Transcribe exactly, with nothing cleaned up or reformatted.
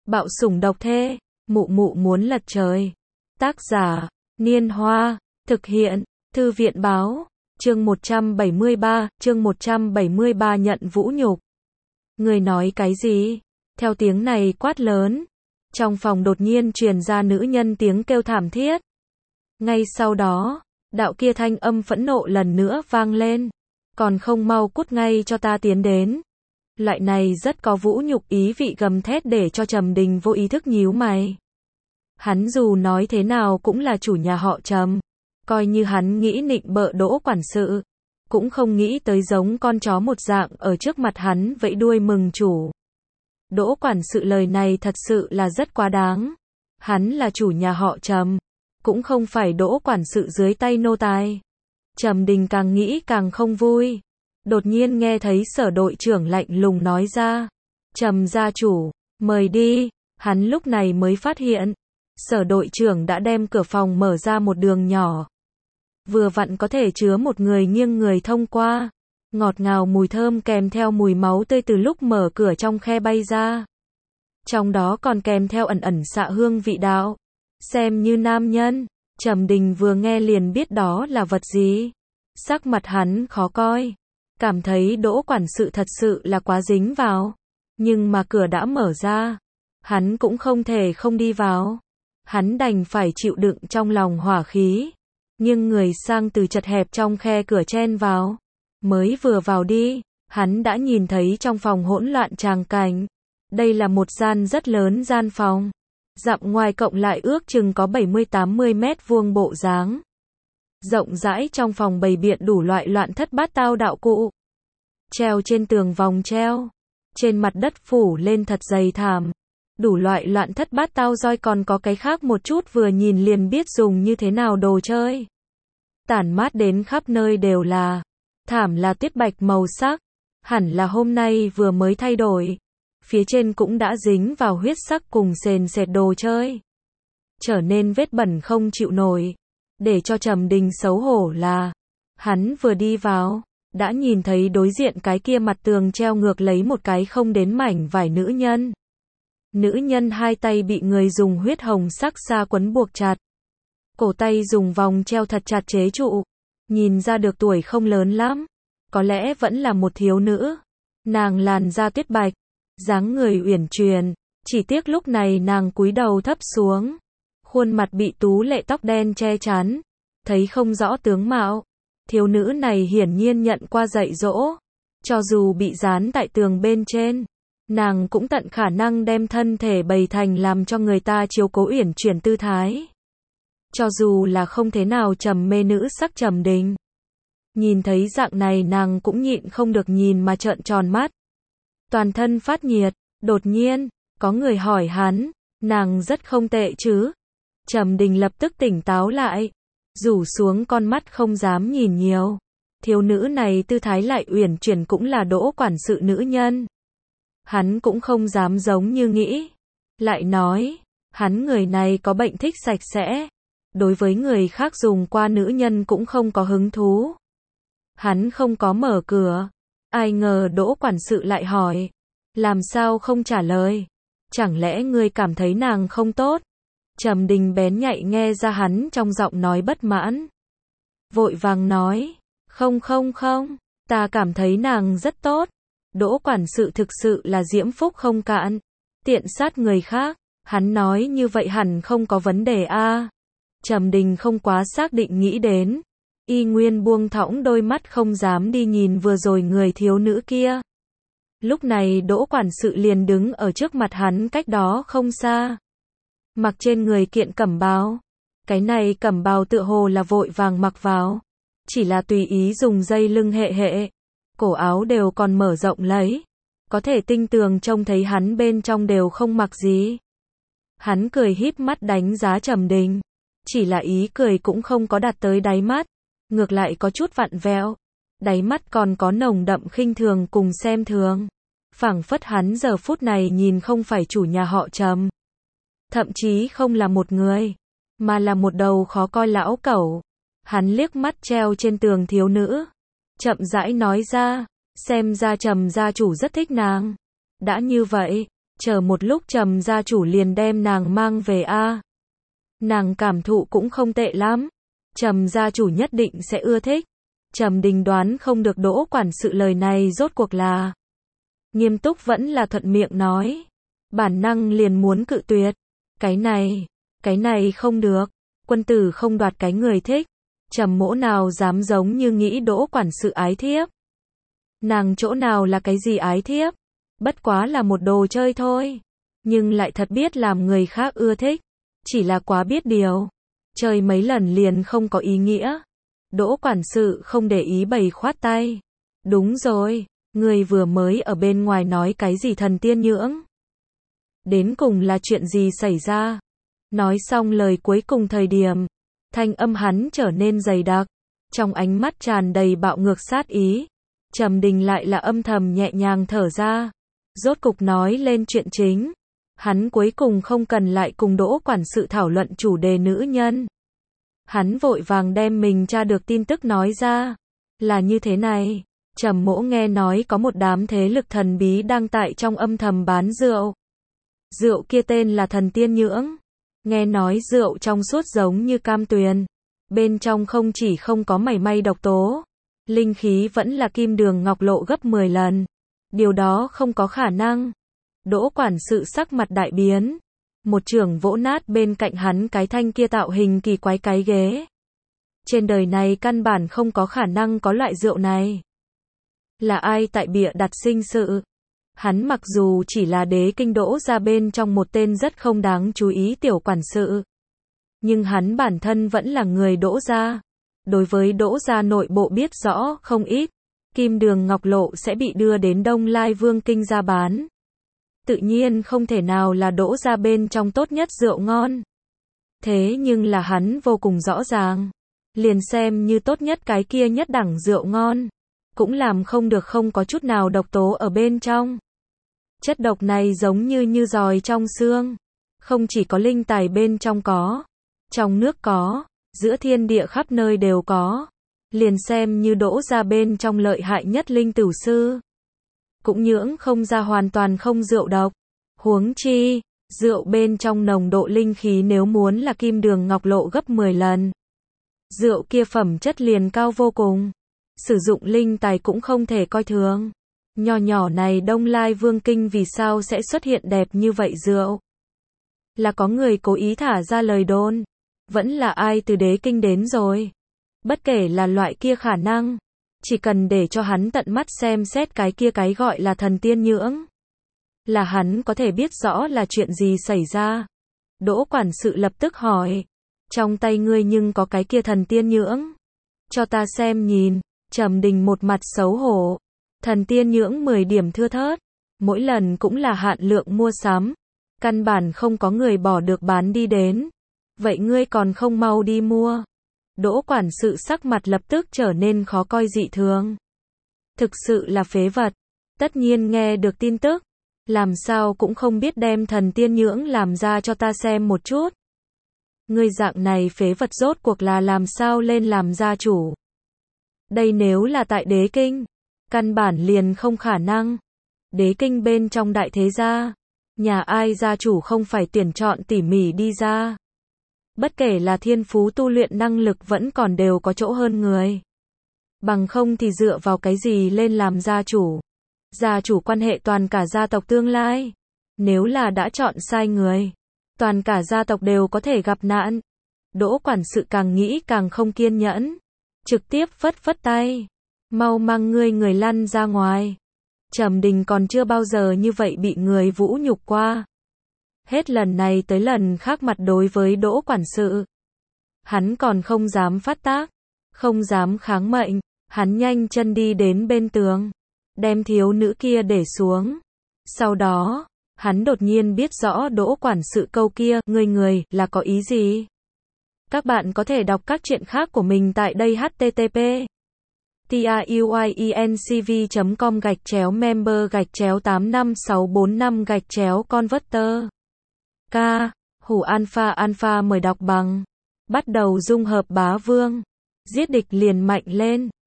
Bạo sủng độc thê, mụ mụ muốn lật trời. Tác giả, Niên Hoa, thực hiện, Thư viện Báo, chương một trăm bảy mươi ba, chương một trăm bảy mươi ba nhận vũ nhục. Người nói cái gì? Theo tiếng này quát lớn, trong phòng đột nhiên truyền ra nữ nhân tiếng kêu thảm thiết. Ngay sau đó, đạo kia thanh âm phẫn nộ lần nữa vang lên. Còn không mau cút ngay cho ta tiến đến. Loại này rất có vũ nhục ý vị gầm thét để cho Trầm Đình vô ý thức nhíu mày. Hắn dù nói thế nào cũng là chủ nhà họ Trầm. Coi như hắn nghĩ nịnh bợ Đỗ quản sự, cũng không nghĩ tới giống con chó một dạng ở trước mặt hắn vẫy đuôi mừng chủ. Đỗ quản sự lời này thật sự là rất quá đáng. Hắn là chủ nhà họ Trầm, cũng không phải Đỗ quản sự dưới tay nô tài. Trầm Đình càng nghĩ càng không vui. Đột nhiên nghe thấy Sở đội trưởng lạnh lùng nói ra, Trầm gia chủ, mời đi. Hắn lúc này mới phát hiện, Sở đội trưởng đã đem cửa phòng mở ra một đường nhỏ. Vừa vặn có thể chứa một người nghiêng người thông qua. Ngọt ngào mùi thơm kèm theo mùi máu tươi từ lúc mở cửa trong khe bay ra. Trong đó còn kèm theo ẩn ẩn xạ hương vị đạo. Xem như nam nhân, Trầm Đình vừa nghe liền biết đó là vật gì. Sắc mặt hắn khó coi. Cảm thấy Đỗ quản sự thật sự là quá dính vào. Nhưng mà cửa đã mở ra. Hắn cũng không thể không đi vào. Hắn đành phải chịu đựng trong lòng hỏa khí. Nhưng người sang từ chật hẹp trong khe cửa chen vào. Mới vừa vào đi, hắn đã nhìn thấy trong phòng hỗn loạn tràng cảnh. Đây là một gian rất lớn gian phòng. Dặm ngoài cộng lại ước chừng có bảy mươi tám mươi mét vuông bộ dáng. Rộng rãi trong phòng bày biện đủ loại loạn thất bát tao đạo cụ. Treo trên tường vòng treo. Trên mặt đất phủ lên thật dày thảm. Đủ loại loạn thất bát tao roi còn có cái khác một chút vừa nhìn liền biết dùng như thế nào đồ chơi. Tản mát đến khắp nơi đều là. Thảm là tuyết bạch màu sắc. Hẳn là hôm nay vừa mới thay đổi. Phía trên cũng đã dính vào huyết sắc cùng sền sệt đồ chơi. Trở nên vết bẩn không chịu nổi. Để cho Trầm Đình xấu hổ là, hắn vừa đi vào, đã nhìn thấy đối diện cái kia mặt tường treo ngược lấy một cái không đến mảnh vải nữ nhân. Nữ nhân hai tay bị người dùng huyết hồng sắc xa quấn buộc chặt. Cổ tay dùng vòng treo thật chặt chế trụ. Nhìn ra được tuổi không lớn lắm. Có lẽ vẫn là một thiếu nữ. Nàng làn da tuyết bạch. Dáng người uyển chuyển. Chỉ tiếc lúc này nàng cúi đầu thấp xuống. Khuôn mặt bị tú lệ tóc đen che chắn. Thấy không rõ tướng mạo. Thiếu nữ này hiển nhiên nhận qua dạy dỗ. Cho dù bị dán tại tường bên trên. Nàng cũng tận khả năng đem thân thể bày thành làm cho người ta chiếu cố uyển chuyển tư thái. Cho dù là không thế nào trầm mê nữ sắc Trầm Đình. Nhìn thấy dạng này nàng cũng nhịn không được nhìn mà trợn tròn mắt. Toàn thân phát nhiệt, đột nhiên, có người hỏi hắn, nàng rất không tệ chứ. Trầm Đình lập tức tỉnh táo lại, rủ xuống con mắt không dám nhìn nhiều. Thiếu nữ này tư thái lại uyển chuyển cũng là Đỗ quản sự nữ nhân. Hắn cũng không dám giống như nghĩ. Lại nói, hắn người này có bệnh thích sạch sẽ. Đối với người khác dùng qua nữ nhân cũng không có hứng thú. Hắn không có mở cửa. Ai ngờ Đỗ quản sự lại hỏi. Làm sao không trả lời? Chẳng lẽ ngươi cảm thấy nàng không tốt? Trầm Đình bén nhạy nghe ra hắn trong giọng nói bất mãn. Vội vàng nói. Không không không. Ta cảm thấy nàng rất tốt. Đỗ quản sự thực sự là diễm phúc không cạn. Tiện sát người khác. Hắn nói như vậy hẳn không có vấn đề a. À. Trầm Đình không quá xác định nghĩ đến. Y nguyên buông thõng đôi mắt không dám đi nhìn vừa rồi người thiếu nữ kia. Lúc này Đỗ quản sự liền đứng ở trước mặt hắn cách đó không xa. Mặc trên người kiện cẩm bào. Cái này cẩm bào tựa hồ là vội vàng mặc vào. Chỉ là tùy ý dùng dây lưng hệ hệ. Cổ áo đều còn mở rộng lấy. Có thể tinh tường trông thấy hắn bên trong đều không mặc gì. Hắn cười híp mắt đánh giá Trầm Đình. Chỉ là ý cười cũng không có đạt tới đáy mắt. Ngược lại có chút vặn vẹo. Đáy mắt còn có nồng đậm khinh thường cùng xem thường. Phảng phất hắn giờ phút này nhìn không phải chủ nhà họ Trầm. Thậm chí không là một người. Mà là một đầu khó coi lão cẩu. Hắn liếc mắt treo trên tường thiếu nữ. Chậm rãi nói ra. Xem ra Trầm gia chủ rất thích nàng. Đã như vậy, chờ một lúc Trầm gia chủ liền đem nàng mang về a. Nàng cảm thụ cũng không tệ lắm, Trầm gia chủ nhất định sẽ ưa thích. Trầm Đình đoán không được Đỗ quản sự lời này rốt cuộc là nghiêm túc vẫn là thuận miệng nói, bản năng liền muốn cự tuyệt. Cái này, cái này không được, quân tử không đoạt cái người thích. Trầm Mỗ nào dám giống như nghĩ Đỗ quản sự ái thiếp. Nàng chỗ nào là cái gì ái thiếp, bất quá là một đồ chơi thôi, nhưng lại thật biết làm người khác ưa thích, chỉ là quá biết điều, chơi mấy lần liền không có ý nghĩa. Đỗ quản sự không để ý bày khoát tay. Đúng rồi, người vừa mới ở bên ngoài nói cái gì thần tiên nhưỡng? Đến cùng là chuyện gì xảy ra? Nói xong lời cuối cùng thời điểm, thanh âm hắn trở nên dày đặc, trong ánh mắt tràn đầy bạo ngược sát ý. Trầm Đình lại là âm thầm nhẹ nhàng thở ra, rốt cục nói lên chuyện chính. Hắn cuối cùng không cần lại cùng Đỗ quản sự thảo luận chủ đề nữ nhân. Hắn vội vàng đem mình tra được tin tức nói ra. Là như thế này, Trầm Mỗ nghe nói có một đám thế lực thần bí đang tại trong âm thầm bán rượu. Rượu kia tên là thần tiên nhưỡng. Nghe nói rượu trong suốt giống như cam tuyền, bên trong không chỉ không có mảy may độc tố, linh khí vẫn là kim đường ngọc lộ gấp mười lần. Điều đó không có khả năng. Đỗ quản sự sắc mặt đại biến, một chưởng vỗ nát bên cạnh hắn cái thanh kia tạo hình kỳ quái cái ghế. Trên đời này căn bản không có khả năng có loại rượu này. Là ai tại bịa đặt sinh sự? Hắn mặc dù chỉ là đế kinh Đỗ gia bên trong một tên rất không đáng chú ý tiểu quản sự, nhưng hắn bản thân vẫn là người Đỗ gia. Đối với Đỗ gia nội bộ biết rõ không ít, kim đường ngọc lộ sẽ bị đưa đến Đông Lai Vương kinh gia bán. Tự nhiên không thể nào là Đỗ gia bên trong tốt nhất rượu ngon. Thế nhưng là hắn vô cùng rõ ràng, liền xem như tốt nhất cái kia nhất đẳng rượu ngon, cũng làm không được không có chút nào độc tố ở bên trong. Chất độc này giống như như giòi trong xương, không chỉ có linh tài bên trong có, trong nước có, giữa thiên địa khắp nơi đều có. Liền xem như Đỗ gia bên trong lợi hại nhất linh tửu sư, cũng nhưỡng không ra hoàn toàn không rượu độc. Huống chi, rượu bên trong nồng độ linh khí nếu muốn là kim đường ngọc lộ gấp mười lần. Rượu kia phẩm chất liền cao vô cùng, sử dụng linh tài cũng không thể coi thường. Nho nhỏ này Đông Lai Vương kinh vì sao sẽ xuất hiện đẹp như vậy rượu? Là có người cố ý thả ra lời đồn, vẫn là ai từ đế kinh đến rồi? Bất kể là loại kia khả năng, chỉ cần để cho hắn tận mắt xem xét cái kia cái gọi là thần tiên nhưỡng, là hắn có thể biết rõ là chuyện gì xảy ra. Đỗ quản sự lập tức hỏi, trong tay ngươi nhưng có cái kia thần tiên nhưỡng? Cho ta xem nhìn. Trầm Đình một mặt xấu hổ. Thần tiên nhưỡng mười điểm thưa thớt, mỗi lần cũng là hạn lượng mua sắm, căn bản không có người bỏ được bán đi đến. Vậy ngươi còn không mau đi mua? Đỗ quản sự sắc mặt lập tức trở nên khó coi dị thường. Thực sự là phế vật. Tất nhiên nghe được tin tức, làm sao cũng không biết đem thần tiên nhưỡng làm ra cho ta xem một chút. Ngươi dạng này phế vật rốt cuộc là làm sao lên làm gia chủ? Đây nếu là tại đế kinh, căn bản liền không khả năng. Đế kinh bên trong đại thế gia, nhà ai gia chủ không phải tuyển chọn tỉ mỉ đi ra. Bất kể là thiên phú tu luyện năng lực vẫn còn đều có chỗ hơn người. Bằng không thì dựa vào cái gì lên làm gia chủ? Gia chủ quan hệ toàn cả gia tộc tương lai. Nếu là đã chọn sai người, toàn cả gia tộc đều có thể gặp nạn. Đỗ quản sự càng nghĩ càng không kiên nhẫn, trực tiếp phất phất tay. Mau mang ngươi người lăn ra ngoài. Trầm Đình còn chưa bao giờ như vậy bị người vũ nhục qua. Hết lần này tới lần khác mặt đối với Đỗ quản sự, hắn còn không dám phát tác, không dám kháng mệnh. Hắn nhanh chân đi đến bên tường, đem thiếu nữ kia để xuống. Sau đó, hắn đột nhiên biết rõ Đỗ quản sự câu kia, ngươi người, là có ý gì. Các bạn có thể đọc các truyện khác của mình tại đây h t t p truyencv chấm com gạch chéo member gạch chéo tám năm sáu bốn năm gạch chéo converter. K. Hủ Alpha Alpha mời đọc bằng. Bắt đầu dung hợp bá vương. Giết địch liền mạnh lên.